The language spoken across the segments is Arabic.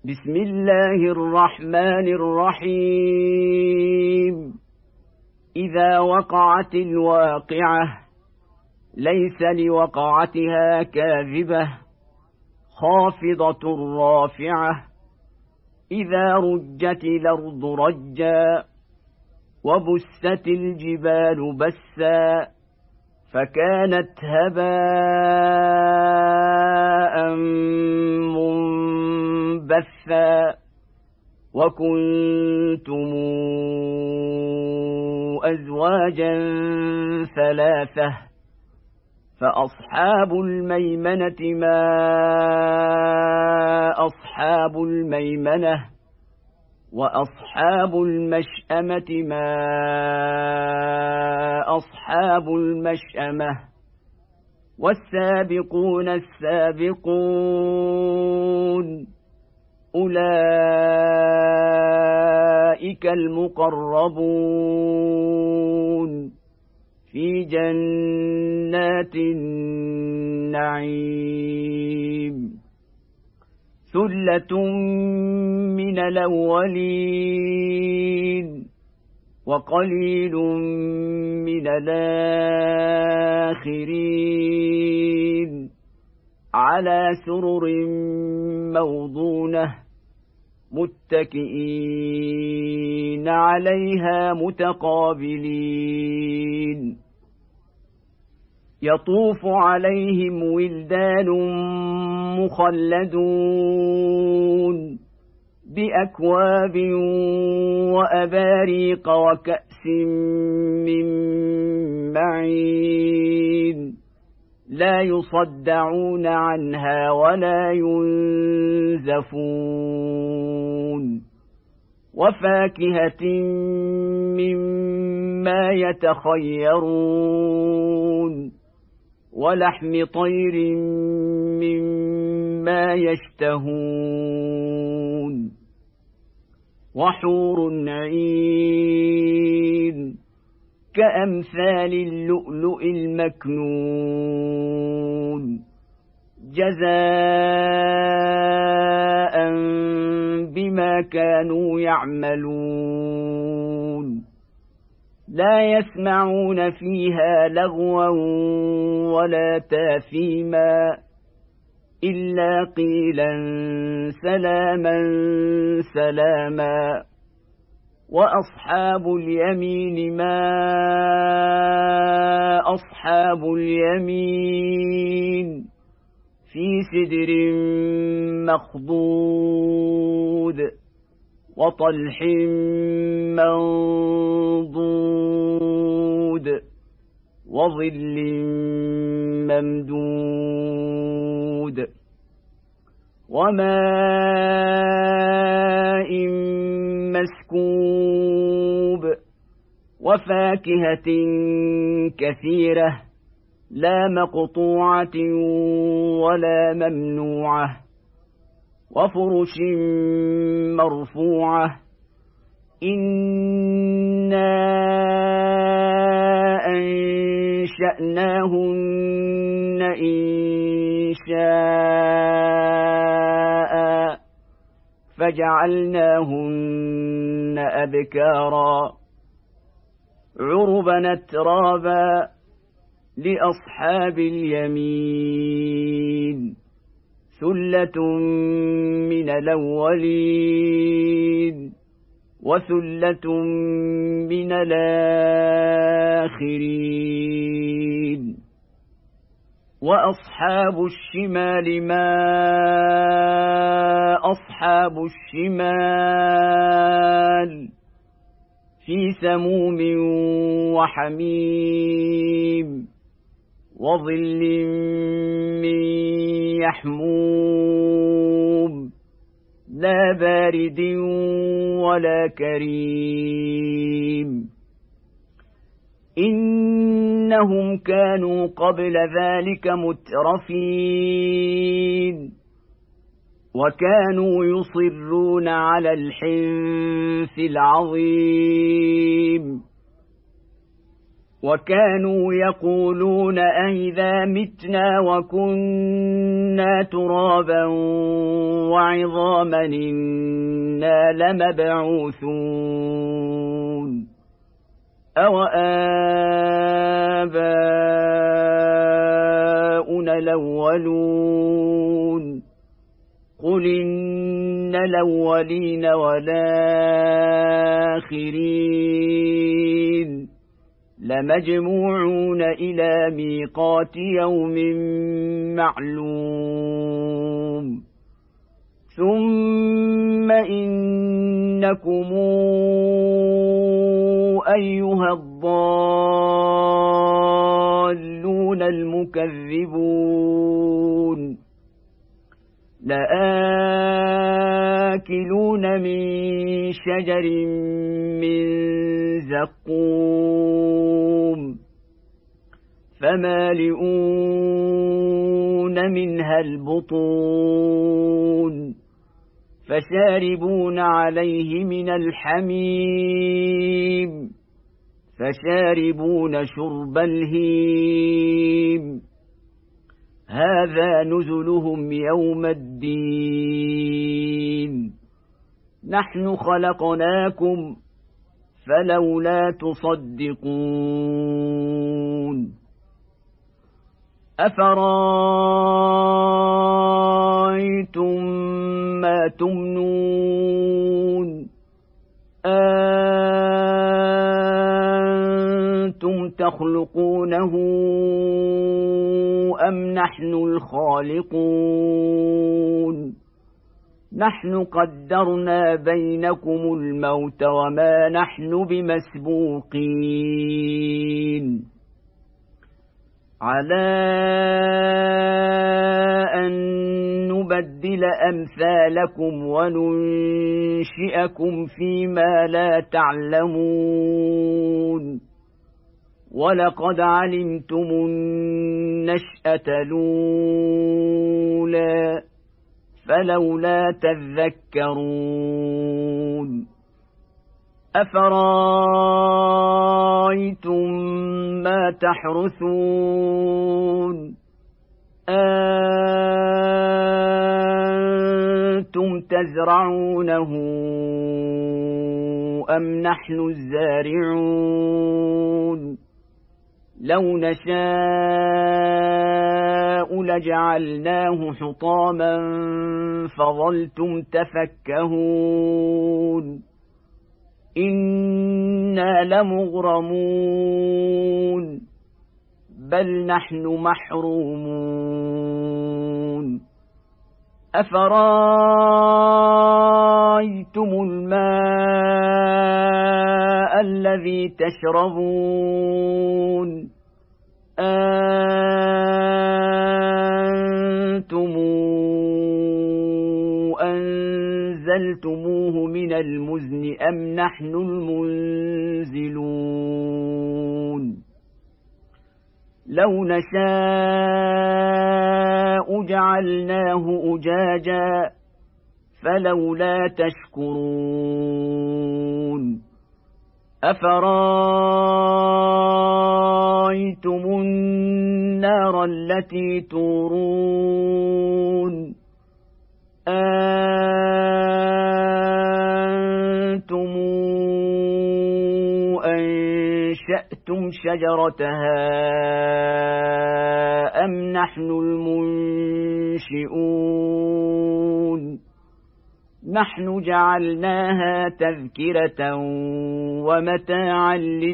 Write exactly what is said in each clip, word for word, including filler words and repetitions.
بسم الله الرحمن الرحيم. إذا وقعت الواقعة ليس لوقعتها كاذبة خافضة رافعة إذا رجت الأرض رجا وبست الجبال بسا فكانت هباء منبثا وكنتم أزواجا ثلاثة فأصحاب الميمنة ما أصحاب الميمنة وأصحاب المشأمة ما أصحاب المشأمة والسابقون السابقون أولئك المقربون في جنات النعيم ثلة من الأولين وقليل من الآخرين على سرر موضونة متكئين عليها متقابلين يطوف عليهم ولدان مخلدون بأكواب وأباريق وكأس من معين لا يصدعون عنها ولا ينزفون وفاكهة مما يتخيرون ولحم طير مما يشتهون وحور عين كأمثال اللؤلؤ المكنون جزاء بما كانوا يعملون لا يسمعون فيها لغوا ولا تاثيما إلا قيلا سلاما سلاما وأصحاب اليمين ما أصحاب اليمين في سدر مخضود وطلح منضود وظل ممدود وماء مسكوب وفاكهة كثيرة لا مقطوعة ولا ممنوعة وفرش مرفوعة إنا أنشأناهن إنشاء فجعلناهن أبكارا عربا أترابا لأصحاب اليمين ثلة من الأولين وثلة من الآخرين وأصحاب الشمال ما أصحاب الشمال في سموم وحميم وظل من يحموم لا بارد ولا كريم إنهم كانوا قبل ذلك مترفين وكانوا يصرون على الحنث العظيم وكانوا يقولون أئذا متنا وكنا ترابا وعظاما إنا لمبعوثون أوآباؤنا الأولون قل إن الأولين والآخرين لمجموعون إلى ميقات يوم معلوم ثم إنكم أيها الضالون المكذبون لآكلون من شجر من زقوم فمالئون منها البطون فشاربون عليه من الحميم فشاربون شرب الهيم هذا نزلهم يوم الدين نحن خلقناكم فلولا تصدقون أفرأيتم ما تمنون أنتم تخلقونه أم نحن الخالقون نحن قدرنا بينكم الموت وما نحن بمسبوقين على أن نبدل أمثالكم وننشئكم فيما لا تعلمون ولقد علمتم النشأة الأولى فلولا تذكرون أفرأيتم ما تحرثون أنتم تزرعونه أم نحن الزارعون لو نشاء لجعلناه حطاما فظلتم تفكهون إنا لمغرمون بل نحن محرومون أفرأيتم الماء الذي تشربون أنتم أنزلتموه من المزن أم نحن المنزلون لو نشاء جعلناه أجاجا فلولا تشكرون أفرأيتم النار التي تورون أنتم أنشأتم شجرتها أم نحن المنشئون نحن جعلناها تذكرة ومتاعا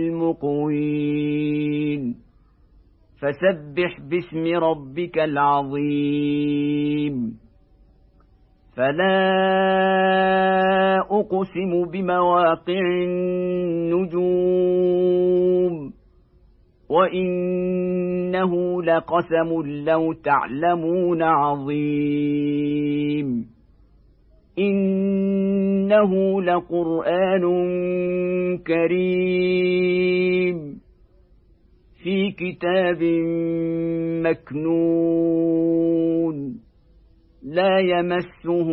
للمقوين فسبح باسم ربك العظيم فلا أقسم بمواقع النجوم وإنه لقسم لو تعلمون عظيم إنه لقرآن كريم في كتاب مكنون لا يمسه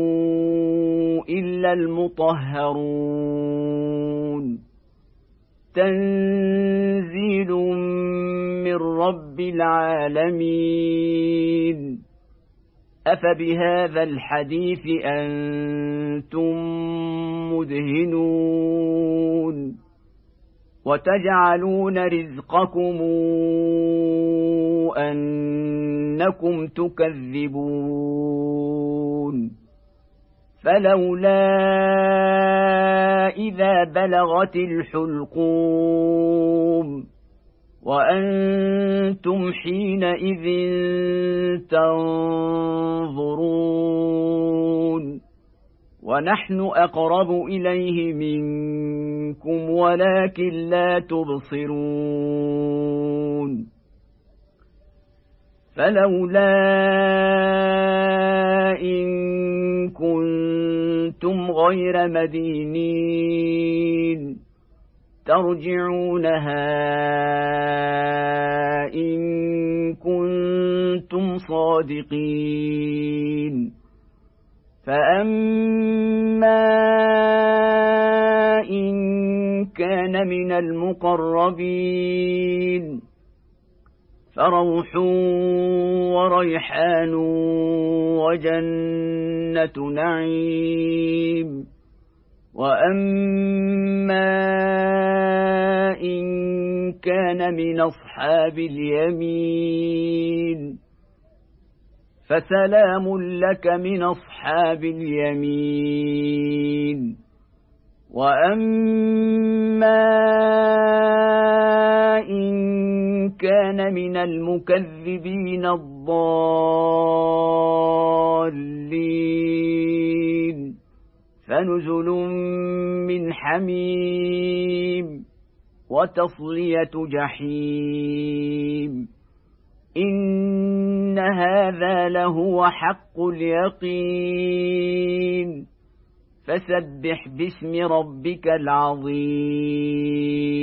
إلا المطهرون تنزيل من رب العالمين أفبهذا الحديث أنتم مدهنون وتجعلون رزقكم أنكم تكذبون فلولا إذا بلغت الحلقوم وأنتم حينئذ تنظرون ونحن أقرب إليه منكم ولكن لا تبصرون فلولا إن كنتم غير مدينين ترجعونها إن كنتم صادقين فأما إن كان من المقربين فروح وريحان وجنة نعيم وأما إن كان من أصحاب اليمين فسلام لك من أصحاب اليمين وأما إن كان من المكذبين الضالين فنزل من حميم وتصلية جحيم إن هذا لهو حق اليقين فسبح باسم ربك العظيم